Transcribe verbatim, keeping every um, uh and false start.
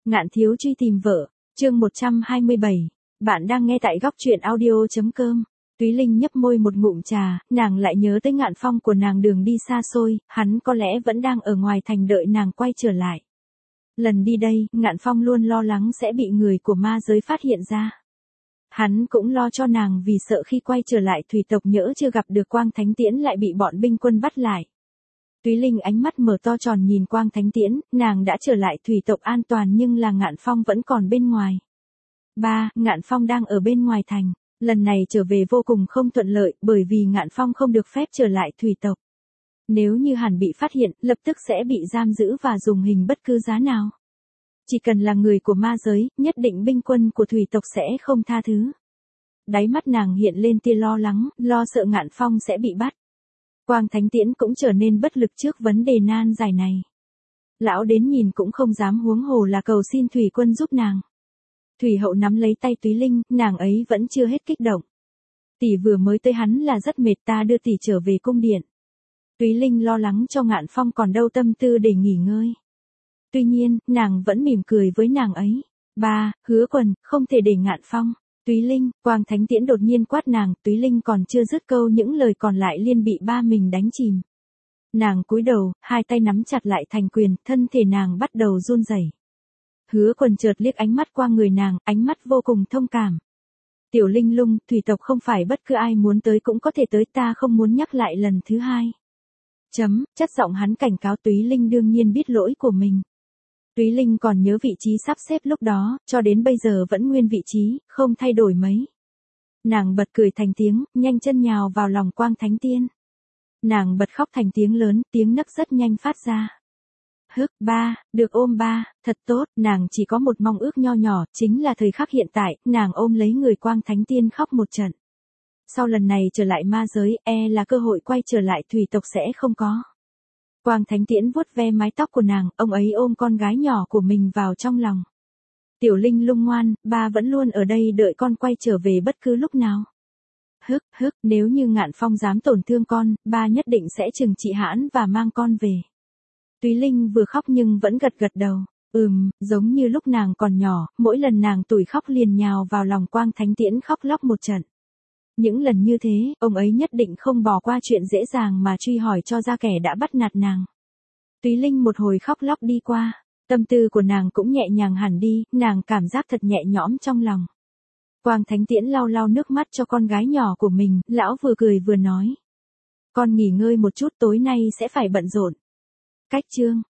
Ngạn thiếu truy tìm vợ, chương một trăm hai mươi bảy. Bạn đang nghe tại góc truyện audio.com. Túy Linh nhấp môi một ngụm trà, nàng lại nhớ tới Ngạn Phong của nàng đường đi xa xôi, hắn có lẽ vẫn đang ở ngoài thành đợi nàng quay trở lại. Lần đi đây, Ngạn Phong luôn lo lắng sẽ bị người của ma giới phát hiện ra. Hắn cũng lo cho nàng vì sợ khi quay trở lại thủy tộc nhỡ chưa gặp được Quang Thánh Tiễn lại bị bọn binh quân bắt lại. Túy Linh ánh mắt mở to tròn nhìn Quang Thánh Tiễn, nàng đã trở lại thủy tộc an toàn nhưng là Ngạn Phong vẫn còn bên ngoài. Ba, Ngạn Phong đang ở bên ngoài thành, lần này trở về vô cùng không thuận lợi bởi vì Ngạn Phong không được phép trở lại thủy tộc. Nếu như hắn bị phát hiện, lập tức sẽ bị giam giữ và dùng hình bất cứ giá nào. Chỉ cần là người của ma giới, nhất định binh quân của thủy tộc sẽ không tha thứ. Đáy mắt nàng hiện lên tia lo lắng, lo sợ Ngạn Phong sẽ bị bắt. Quang Thánh Tiễn cũng trở nên bất lực trước vấn đề nan giải này. Lão đến nhìn cũng không dám huống hồ là cầu xin Thủy Quân giúp nàng. Thủy Hậu nắm lấy tay Túy Linh, nàng ấy vẫn chưa hết kích động. Tỷ vừa mới tới hắn là rất mệt, ta đưa tỷ trở về cung điện. Túy Linh lo lắng cho Ngạn Phong còn đâu tâm tư để nghỉ ngơi. Tuy nhiên, nàng vẫn mỉm cười với nàng ấy. Ba, Hứa Quần, không thể để Ngạn Phong. Túy Linh, Quang Thánh Tiễn đột nhiên quát nàng, Túy Linh còn chưa dứt câu những lời còn lại liền bị ba mình đánh chìm. Nàng cúi đầu, hai tay nắm chặt lại thành quyền, thân thể nàng bắt đầu run rẩy. Hứa Quần chợt liếc ánh mắt qua người nàng, ánh mắt vô cùng thông cảm. Tiểu Linh Lung, thủy tộc không phải bất cứ ai muốn tới cũng có thể tới, ta không muốn nhắc lại lần thứ hai. Chấm, chất giọng hắn cảnh cáo Túy Linh đương nhiên biết lỗi của mình. Túy Linh còn nhớ vị trí sắp xếp lúc đó, cho đến bây giờ vẫn nguyên vị trí, không thay đổi mấy. Nàng bật cười thành tiếng, nhanh chân nhào vào lòng Quang Thánh Tiên. Nàng bật khóc thành tiếng lớn, tiếng nấc rất nhanh phát ra. Hức, ba, được ôm ba, thật tốt, nàng chỉ có một mong ước nho nhỏ, chính là thời khắc hiện tại, nàng ôm lấy người Quang Thánh Tiên khóc một trận. Sau lần này trở lại ma giới, e là cơ hội quay trở lại thủy tộc sẽ không có. Quang Thánh Tiễn vuốt ve mái tóc của nàng, ông ấy ôm con gái nhỏ của mình vào trong lòng. Tiểu Linh Lung ngoan, ba vẫn luôn ở đây đợi con quay trở về bất cứ lúc nào. Hức, hức, nếu như Ngạn Phong dám tổn thương con, ba nhất định sẽ trừng trị hãn và mang con về. Túy Linh vừa khóc nhưng vẫn gật gật đầu. Ừm, giống như lúc nàng còn nhỏ, mỗi lần nàng tủi khóc liền nhào vào lòng Quang Thánh Tiễn khóc lóc một trận. Những lần như thế, ông ấy nhất định không bỏ qua chuyện dễ dàng mà truy hỏi cho ra kẻ đã bắt nạt nàng. Túy Linh một hồi khóc lóc đi qua, tâm tư của nàng cũng nhẹ nhàng hẳn đi, nàng cảm giác thật nhẹ nhõm trong lòng. Quang Thánh Tiễn lau lau nước mắt cho con gái nhỏ của mình, lão vừa cười vừa nói. Con nghỉ ngơi một chút, tối nay sẽ phải bận rộn. Cách chương.